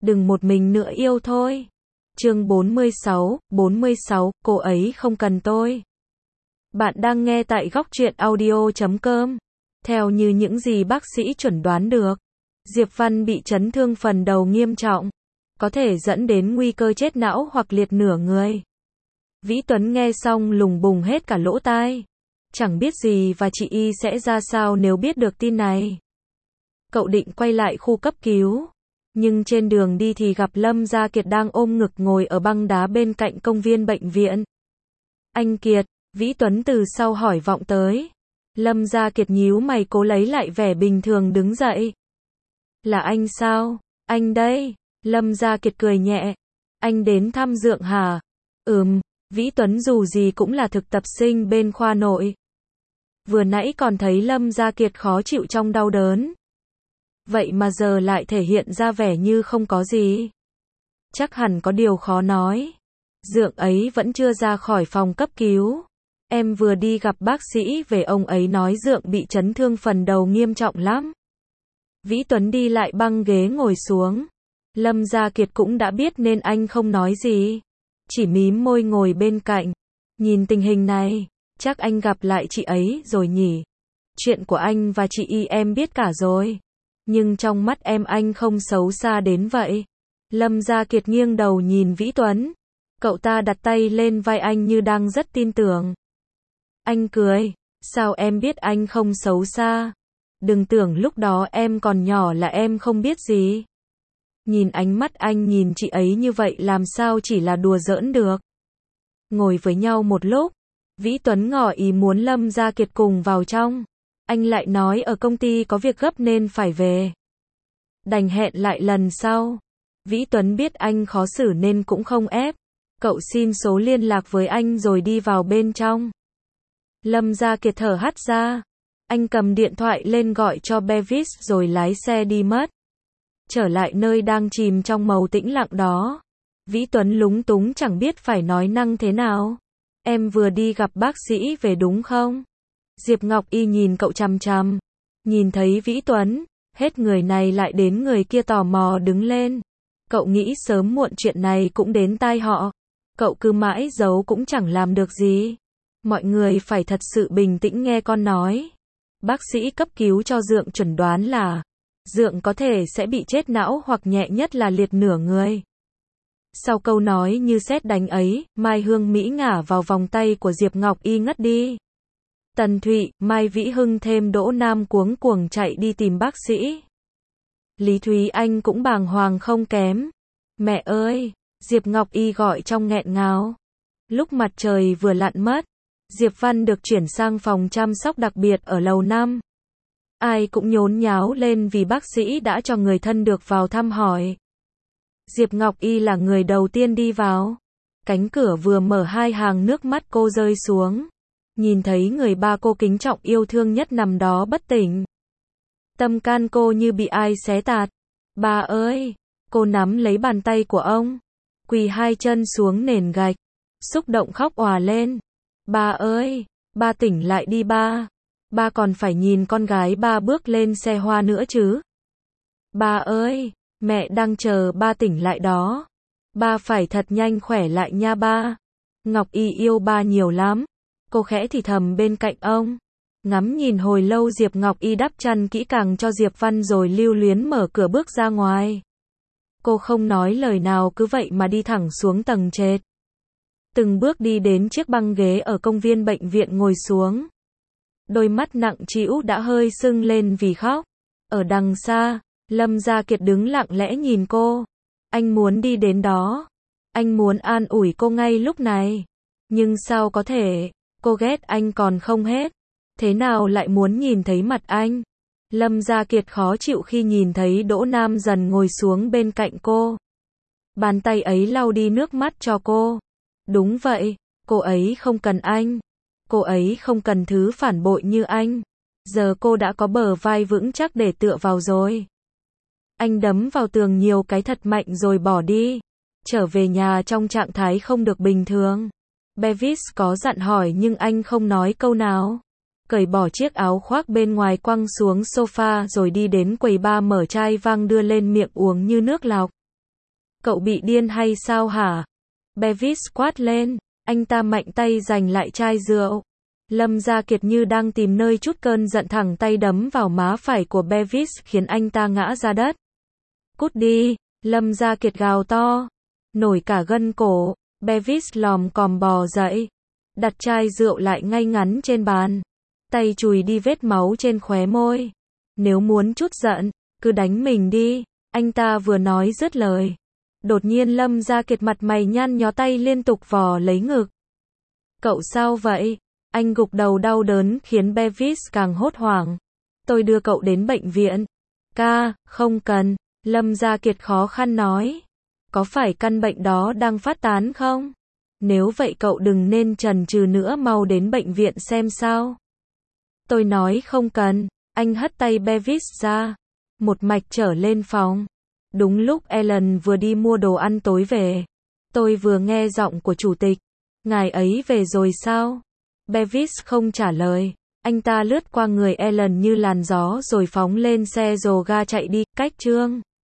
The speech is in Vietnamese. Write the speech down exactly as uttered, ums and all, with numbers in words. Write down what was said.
đừng một mình nữa yêu thôi. Chương bốn mươi sáu, bốn mươi sáu, cô ấy không cần tôi. Bạn đang nghe tại góc truyện audio chấm com. Theo như những gì bác sĩ chuẩn đoán được, Diệp Văn bị chấn thương phần đầu nghiêm trọng, có thể dẫn đến nguy cơ chết não hoặc liệt nửa người. Vĩ Tuấn nghe xong lùng bùng hết cả lỗ tai. Chẳng biết gì và chị Y sẽ ra sao nếu biết được tin này. Cậu định quay lại khu cấp cứu, nhưng trên đường đi thì gặp Lâm Gia Kiệt đang ôm ngực ngồi ở băng đá bên cạnh công viên bệnh viện. Anh Kiệt, Vĩ Tuấn từ sau hỏi vọng tới. Lâm Gia Kiệt nhíu mày cố lấy lại vẻ bình thường đứng dậy. Là anh sao? Anh đây. Lâm Gia Kiệt cười nhẹ. Anh đến thăm Dượng hả? Ừm, Vĩ Tuấn dù gì cũng là thực tập sinh bên khoa nội. Vừa nãy còn thấy Lâm Gia Kiệt khó chịu trong đau đớn. Vậy mà giờ lại thể hiện ra vẻ như không có gì. Chắc hẳn có điều khó nói. Dượng ấy vẫn chưa ra khỏi phòng cấp cứu. Em vừa đi gặp bác sĩ về, ông ấy nói Dượng bị chấn thương phần đầu nghiêm trọng lắm. Vĩ Tuấn đi lại băng ghế ngồi xuống. Lâm Gia Kiệt cũng đã biết nên anh không nói gì. Chỉ mím môi ngồi bên cạnh. Nhìn tình hình này, chắc anh gặp lại chị ấy rồi nhỉ. Chuyện của anh và chị Y em biết cả rồi. Nhưng trong mắt em anh không xấu xa đến vậy. Lâm Gia Kiệt nghiêng đầu nhìn Vĩ Tuấn. Cậu ta đặt tay lên vai anh như đang rất tin tưởng. Anh cười. Sao em biết anh không xấu xa? Đừng tưởng lúc đó em còn nhỏ là em không biết gì. Nhìn ánh mắt anh nhìn chị ấy như vậy làm sao chỉ là đùa giỡn được. Ngồi với nhau một lúc, Vĩ Tuấn ngỏ ý muốn Lâm Gia Kiệt cùng vào trong. Anh lại nói ở công ty có việc gấp nên phải về. Đành hẹn lại lần sau. Vĩ Tuấn biết anh khó xử nên cũng không ép. Cậu xin số liên lạc với anh rồi đi vào bên trong. Lâm Gia Kiệt thở hắt ra. Anh cầm điện thoại lên gọi cho Bevis rồi lái xe đi mất. Trở lại nơi đang chìm trong màu tĩnh lặng đó. Vĩ Tuấn lúng túng chẳng biết phải nói năng thế nào. Em vừa đi gặp bác sĩ về đúng không? Diệp Ngọc Y nhìn cậu chằm chằm. Nhìn thấy Vĩ Tuấn, hết người này lại đến người kia tò mò đứng lên. Cậu nghĩ sớm muộn chuyện này cũng đến tai họ. Cậu cứ mãi giấu cũng chẳng làm được gì. Mọi người phải thật sự bình tĩnh nghe con nói. Bác sĩ cấp cứu cho Dượng chuẩn đoán là Dượng có thể sẽ bị chết não hoặc nhẹ nhất là liệt nửa người. Sau câu nói như sét đánh ấy, Mai Hương Mỹ ngả vào vòng tay của Diệp Ngọc Y ngất đi. Tần Thụy, Mai Vĩ Hưng thêm Đỗ Nam cuống cuồng chạy đi tìm bác sĩ. Lý Thúy Anh cũng bàng hoàng không kém. Mẹ ơi! Diệp Ngọc Y gọi trong nghẹn ngào. Lúc mặt trời vừa lặn mất, Diệp Văn được chuyển sang phòng chăm sóc đặc biệt ở lầu năm. Ai cũng nhốn nháo lên vì bác sĩ đã cho người thân được vào thăm hỏi. Diệp Ngọc Y là người đầu tiên đi vào. Cánh cửa vừa mở hai hàng nước mắt cô rơi xuống. Nhìn thấy người ba cô kính trọng yêu thương nhất nằm đó bất tỉnh. Tâm can cô như bị ai xé tạt. Ba ơi! Cô nắm lấy bàn tay của ông. Quỳ hai chân xuống nền gạch. Xúc động khóc òa lên. Ba ơi! Ba tỉnh lại đi ba. Ba còn phải nhìn con gái ba bước lên xe hoa nữa chứ. Ba ơi! Mẹ đang chờ ba tỉnh lại đó. Ba phải thật nhanh khỏe lại nha ba. Ngọc Y yêu ba nhiều lắm. Cô khẽ thì thầm bên cạnh ông. Ngắm nhìn hồi lâu Diệp Ngọc Y đắp chăn kỹ càng cho Diệp Văn rồi lưu luyến mở cửa bước ra ngoài. Cô không nói lời nào cứ vậy mà đi thẳng xuống tầng trệt. Từng bước đi đến chiếc băng ghế ở công viên bệnh viện ngồi xuống. Đôi mắt nặng trĩu đã hơi sưng lên vì khóc. Ở đằng xa, Lâm Gia Kiệt đứng lặng lẽ nhìn cô. Anh muốn đi đến đó. Anh muốn an ủi cô ngay lúc này. Nhưng sao có thể, cô ghét anh còn không hết. Thế nào lại muốn nhìn thấy mặt anh? Lâm Gia Kiệt khó chịu khi nhìn thấy Đỗ Nam dần ngồi xuống bên cạnh cô. Bàn tay ấy lau đi nước mắt cho cô. Đúng vậy, cô ấy không cần anh. Cô ấy không cần thứ phản bội như anh. Giờ cô đã có bờ vai vững chắc để tựa vào rồi. Anh đấm vào tường nhiều cái thật mạnh rồi bỏ đi. Trở về nhà trong trạng thái không được bình thường. Bevis có dặn hỏi nhưng anh không nói câu nào. Cởi bỏ chiếc áo khoác bên ngoài quăng xuống sofa rồi đi đến quầy bar mở chai vang đưa lên miệng uống như nước lọc. Cậu bị điên hay sao hả? Bevis quát lên. Anh ta mạnh tay giành lại chai rượu. Lâm Gia Kiệt như đang tìm nơi trút cơn giận, thẳng tay đấm vào má phải của Bevis khiến anh ta ngã ra đất. Cút đi, Lâm Gia Kiệt gào to. Nổi cả gân cổ, Bevis lòm còm bò dậy. Đặt chai rượu lại ngay ngắn trên bàn. Tay chùi đi vết máu trên khóe môi. Nếu muốn trút giận, cứ đánh mình đi. Anh ta vừa nói dứt lời. Đột nhiên Lâm Gia Kiệt mặt mày nhăn nhó, tay liên tục vò lấy ngực. Cậu sao vậy? Anh gục đầu đau đớn khiến Bevis càng hốt hoảng. Tôi đưa cậu đến bệnh viện. Ca, không cần. Lâm Gia Kiệt khó khăn nói. Có phải căn bệnh đó đang phát tán không? Nếu vậy cậu đừng nên chần chừ nữa, mau đến bệnh viện xem sao. Tôi nói không cần. Anh hất tay Bevis ra. Một mạch trở lên phòng. Đúng lúc Ellen vừa đi mua đồ ăn tối về. Tôi vừa nghe giọng của chủ tịch. Ngài ấy về rồi sao? Bevis không trả lời. Anh ta lướt qua người Ellen như làn gió rồi phóng lên xe dồ ga chạy đi. Cách chương